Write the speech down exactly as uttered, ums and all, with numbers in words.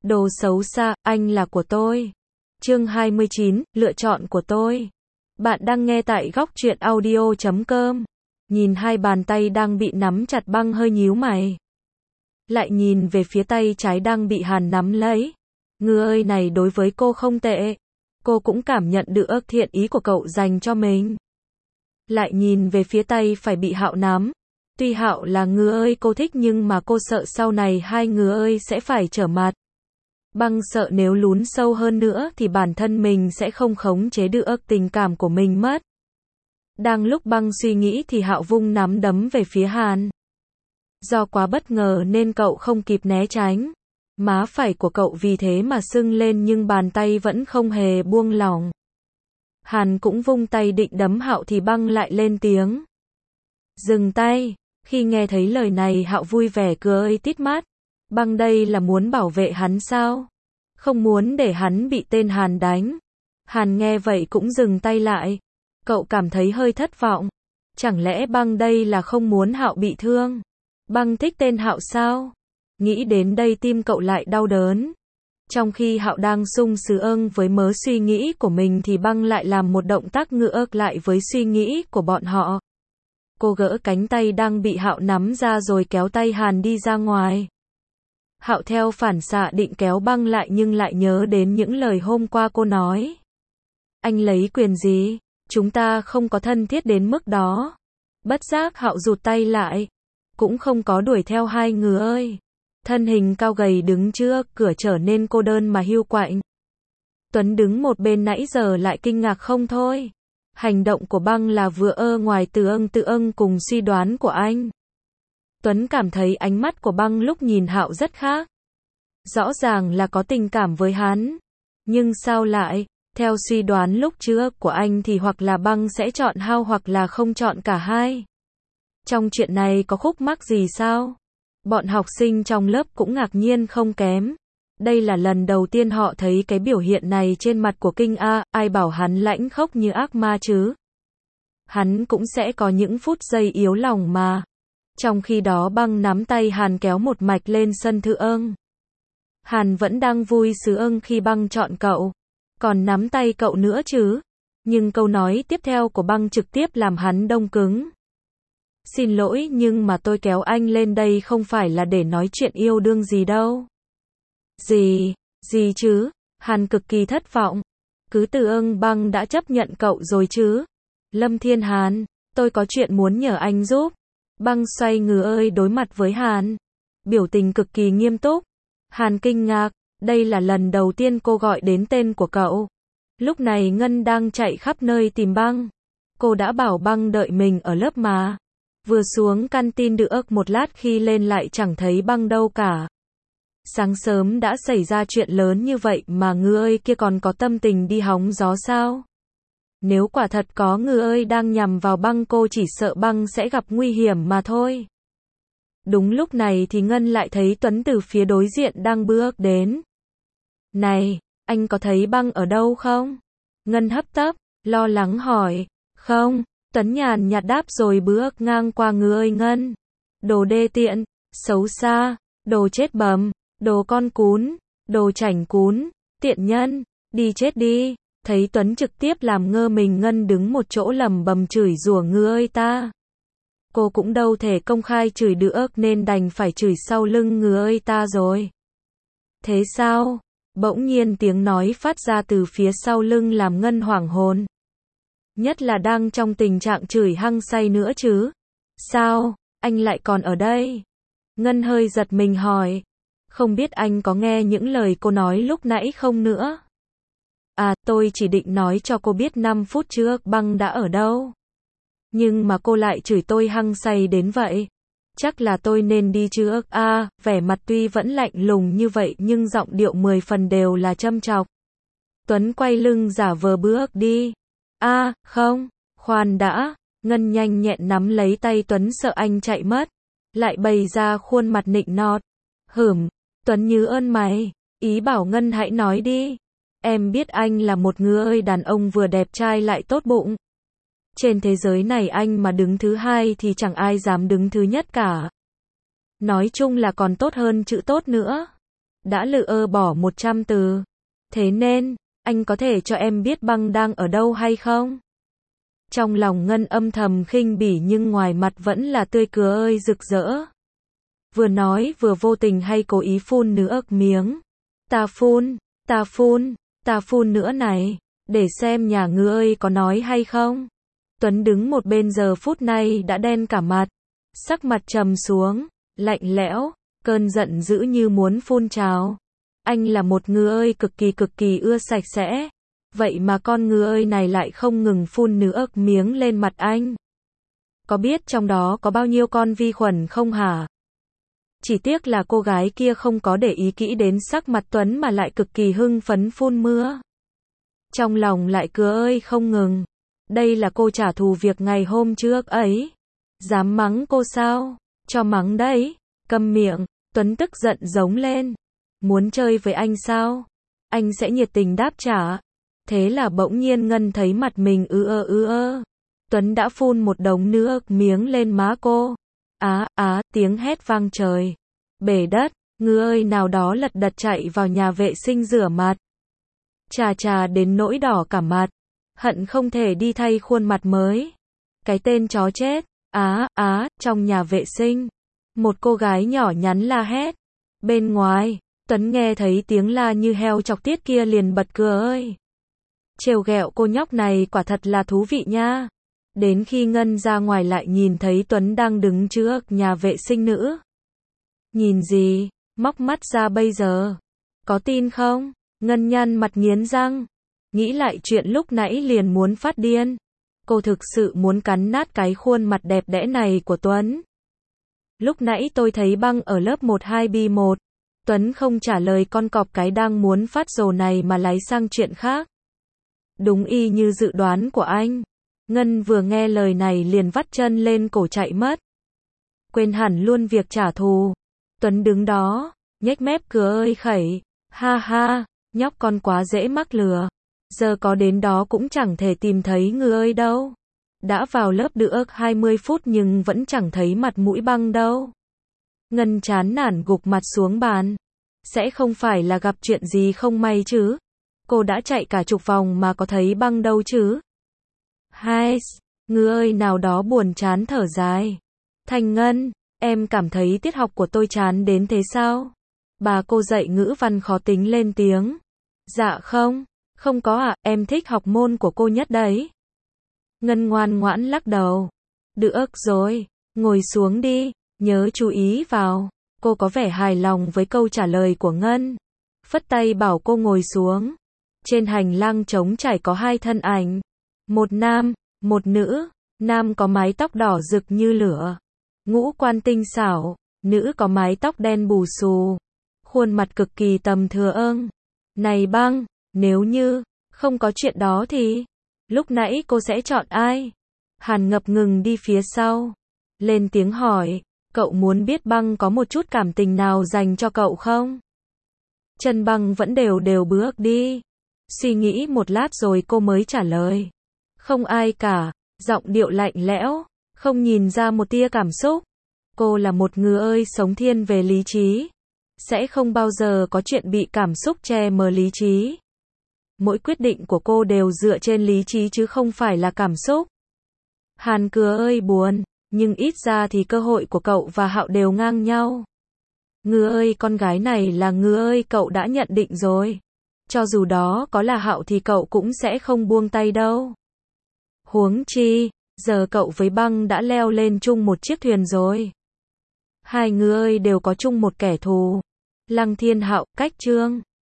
Đồ xấu xa, anh là của tôi. Chương hai mươi chín, lựa chọn của tôi. Bạn đang nghe tại góc truyện audio chấm com. Nhìn hai bàn tay đang bị nắm chặt, Băng hơi nhíu mày. Lại nhìn về phía tay trái đang bị Hàn nắm lấy. Người này đối với cô không tệ. Cô cũng cảm nhận được thiện ý của cậu dành cho mình. Lại nhìn về phía tay phải bị Hạo nắm. Tuy Hạo là người ơi cô thích nhưng mà cô sợ sau này hai người ơi sẽ phải trở mặt. Băng sợ nếu lún sâu hơn nữa thì bản thân mình sẽ không khống chế được tình cảm của mình mất. Đang lúc Băng suy nghĩ thì Hạo vung nắm đấm về phía Hàn. Do quá bất ngờ nên cậu không kịp né tránh. Má phải của cậu vì thế mà sưng lên nhưng bàn tay vẫn không hề buông lỏng. Hàn cũng vung tay định đấm Hạo thì Băng lại lên tiếng. Dừng tay. Khi nghe thấy lời này Hạo vui vẻ cười tít mắt. Băng đây là muốn bảo vệ hắn sao? Không muốn để hắn bị tên Hàn đánh. Hàn nghe vậy cũng dừng tay lại. Cậu cảm thấy hơi thất vọng. Chẳng lẽ Băng đây là không muốn Hạo bị thương? Băng thích tên Hạo sao? Nghĩ đến đây tim cậu lại đau đớn. Trong khi Hạo đang sung sướng với mớ suy nghĩ của mình thì Băng lại làm một động tác ngược lại với suy nghĩ của bọn họ. Cô gỡ cánh tay đang bị Hạo nắm ra rồi kéo tay Hàn đi ra ngoài. Hạo theo phản xạ định kéo Băng lại nhưng lại nhớ đến những lời hôm qua cô nói. Anh lấy quyền gì? Chúng ta không có thân thiết đến mức đó. Bất giác Hạo rụt tay lại. Cũng không có đuổi theo hai người ơi. Thân hình cao gầy đứng trước cửa trở nên cô đơn mà hiu quạnh. Tuấn đứng một bên nãy giờ lại kinh ngạc không thôi. Hành động của Băng là vừa ơ ngoài từ ưng tự ưng cùng suy đoán của anh. Tuấn cảm thấy ánh mắt của Băng lúc nhìn Hạo rất khác. Rõ ràng là có tình cảm với hắn. Nhưng sao lại, theo suy đoán lúc trước của anh thì hoặc là Băng sẽ chọn Hạo hoặc là không chọn cả hai. Trong chuyện này có khúc mắc gì sao? Bọn học sinh trong lớp cũng ngạc nhiên không kém. Đây là lần đầu tiên họ thấy cái biểu hiện này trên mặt của Kinh A, ai bảo hắn lãnh khốc như ác ma chứ? Hắn cũng sẽ có những phút giây yếu lòng mà. Trong khi đó Băng nắm tay Hàn kéo một mạch lên sân thượng ương. Hàn vẫn đang vui sướng khi Băng chọn cậu. Còn nắm tay cậu nữa chứ? Nhưng câu nói tiếp theo của Băng trực tiếp làm hắn đông cứng. Xin lỗi nhưng mà tôi kéo anh lên đây không phải là để nói chuyện yêu đương gì đâu. Gì, gì chứ? Hàn cực kỳ thất vọng. Cứ từ ưng Băng đã chấp nhận cậu rồi chứ? Lâm Thiên Hàn, tôi có chuyện muốn nhờ anh giúp. Băng xoay người ơi đối mặt với Hàn. Biểu tình cực kỳ nghiêm túc. Hàn kinh ngạc, đây là lần đầu tiên cô gọi đến tên của cậu. Lúc này Ngân đang chạy khắp nơi tìm Băng. Cô đã bảo Băng đợi mình ở lớp mà. Vừa xuống canteen được một lát khi lên lại chẳng thấy Băng đâu cả. Sáng sớm đã xảy ra chuyện lớn như vậy mà người ơi kia còn có tâm tình đi hóng gió sao? Nếu quả thật có người ơi đang nhằm vào Băng cô chỉ sợ Băng sẽ gặp nguy hiểm mà thôi. Đúng lúc này thì Ngân lại thấy Tuấn từ phía đối diện đang bước đến. Này, anh có thấy Băng ở đâu không? Ngân hấp tấp, lo lắng hỏi. Không, Tuấn nhàn nhạt đáp rồi bước ngang qua người ơi Ngân. Đồ đê tiện, xấu xa, đồ chết bầm, đồ con cún, đồ chảnh cún, tiện nhân, đi chết đi. Thấy Tuấn trực tiếp làm ngơ mình Ngân đứng một chỗ lầm bầm chửi rủa người ơi ta. Cô cũng đâu thể công khai chửi được nên đành phải chửi sau lưng người ơi ta rồi. Thế sao? Bỗng nhiên tiếng nói phát ra từ phía sau lưng làm Ngân hoảng hồn. Nhất là đang trong tình trạng chửi hăng say nữa chứ. Sao, anh lại còn ở đây? Ngân hơi giật mình hỏi. Không biết anh có nghe những lời cô nói lúc nãy không nữa? À, tôi chỉ định nói cho cô biết năm phút trước Băng đã ở đâu. Nhưng mà cô lại chửi tôi hăng say đến vậy. Chắc là tôi nên đi trước. À, vẻ mặt tuy vẫn lạnh lùng như vậy nhưng giọng điệu mười phần đều là châm chọc. Tuấn quay lưng giả vờ bước đi. À, không, khoan đã. Ngân nhanh nhẹn nắm lấy tay Tuấn sợ anh chạy mất. Lại bày ra khuôn mặt nịnh nọt. Hửm, Tuấn như ơn mày. Ý bảo Ngân hãy nói đi. Em biết anh là một người ơi đàn ông vừa đẹp trai lại tốt bụng. Trên thế giới này anh mà đứng thứ hai thì chẳng ai dám đứng thứ nhất cả. Nói chung là còn tốt hơn chữ tốt nữa. đã lự ơ bỏ một trăm từ. Thế nên, anh có thể cho em biết băng đang ở đâu hay không? Trong lòng Ngân âm thầm khinh bỉ nhưng ngoài mặt vẫn là tươi cười ơi rực rỡ. Vừa nói vừa vô tình hay cố ý phun nước miếng. Ta phun, ta phun, ta phun nữa này, để xem nhà ngươi ơi có nói hay không. Tuấn đứng một bên giờ phút này đã đen cả mặt, sắc mặt trầm xuống, lạnh lẽo, cơn giận dữ như muốn phun trào. Anh là một ngư ơi cực kỳ cực kỳ ưa sạch sẽ, vậy mà con ngư ơi này lại không ngừng phun nước miếng lên mặt anh. Có biết trong đó có bao nhiêu con vi khuẩn không hả? Chỉ tiếc là cô gái kia không có để ý kỹ đến sắc mặt Tuấn mà lại cực kỳ hưng phấn phun mưa. Trong lòng lại cười ơi không ngừng. Đây là cô trả thù việc ngày hôm trước ấy. Dám mắng cô sao? Cho mắng đấy. Câm miệng. Tuấn tức giận giống lên. Muốn chơi với anh sao? Anh sẽ nhiệt tình đáp trả. Thế là bỗng nhiên Ngân thấy mặt mình ư ơ ư ơ. Tuấn đã phun một đống nước miếng lên má cô. Á, á, tiếng hét vang trời. Bể đất, ngư ơi nào đó lật đật chạy vào nhà vệ sinh rửa mặt. Chà chà đến nỗi đỏ cả mặt. Hận không thể đi thay khuôn mặt mới. Cái tên chó chết. Á, á, trong nhà vệ sinh. Một cô gái nhỏ nhắn la hét. Bên ngoài, Tuấn nghe thấy tiếng la như heo chọc tiết kia liền bật cười ơi. Trêu ghẹo cô nhóc này quả thật là thú vị nha. Đến khi Ngân ra ngoài lại nhìn thấy Tuấn đang đứng trước nhà vệ sinh nữ. Nhìn gì, móc mắt ra bây giờ. Có tin không? Ngân nhăn mặt nghiến răng. Nghĩ lại chuyện lúc nãy liền muốn phát điên. Cô thực sự muốn cắn nát cái khuôn mặt đẹp đẽ này của Tuấn. Lúc nãy tôi thấy băng ở lớp một hai B một. Tuấn không trả lời con cọp cái đang muốn phát rồ này mà lái sang chuyện khác. Đúng y như dự đoán của anh. Ngân vừa nghe lời này liền vắt chân lên cổ chạy mất. Quên hẳn luôn việc trả thù. Tuấn đứng đó, nhếch mép cười ơi khẩy. Ha ha, nhóc con quá dễ mắc lừa. Giờ có đến đó cũng chẳng thể tìm thấy ngư ơi đâu. Đã vào lớp được hai mươi phút nhưng vẫn chẳng thấy mặt mũi băng đâu. Ngân chán nản gục mặt xuống bàn. Sẽ không phải là gặp chuyện gì không may chứ. Cô đã chạy cả chục vòng mà có thấy băng đâu chứ. Hai, ngư ơi nào đó buồn chán thở dài. Thành Ngân, em cảm thấy tiết học của tôi chán đến thế sao? Bà cô dạy ngữ văn khó tính lên tiếng. Dạ không, không có ạ, à, em thích học môn của cô nhất đấy. Ngân ngoan ngoãn lắc đầu. Được rồi, ngồi xuống đi, nhớ chú ý vào. Cô có vẻ hài lòng với câu trả lời của Ngân. Phất tay bảo cô ngồi xuống. Trên hành lang trống trải có hai thân ảnh. Một nam, một nữ. Nam có mái tóc đỏ rực như lửa. Ngũ quan tinh xảo. Nữ có mái tóc đen bù xù. Khuôn mặt cực kỳ tầm thường. Này băng, nếu như không có chuyện đó thì lúc nãy cô sẽ chọn ai? Hàn ngập ngừng đi phía sau. Lên tiếng hỏi, cậu muốn biết băng có một chút cảm tình nào dành cho cậu không? Chân băng vẫn đều đều bước đi. Suy nghĩ một lát rồi cô mới trả lời. Không ai cả, giọng điệu lạnh lẽo, không nhìn ra một tia cảm xúc. Cô là một người ơi sống thiên về lý trí. Sẽ không bao giờ có chuyện bị cảm xúc che mờ lý trí. Mỗi quyết định của cô đều dựa trên lý trí chứ không phải là cảm xúc. Hàn cười ơi buồn, nhưng ít ra thì cơ hội của cậu và Hạo đều ngang nhau. Ngư ơi con gái này là Ngư ơi cậu đã nhận định rồi. Cho dù đó có là Hạo thì cậu cũng sẽ không buông tay đâu. Huống chi, giờ cậu với băng đã leo lên chung một chiếc thuyền rồi. Hai người ơi đều có chung một kẻ thù. Lăng Thiên Hạo, Cách Trương.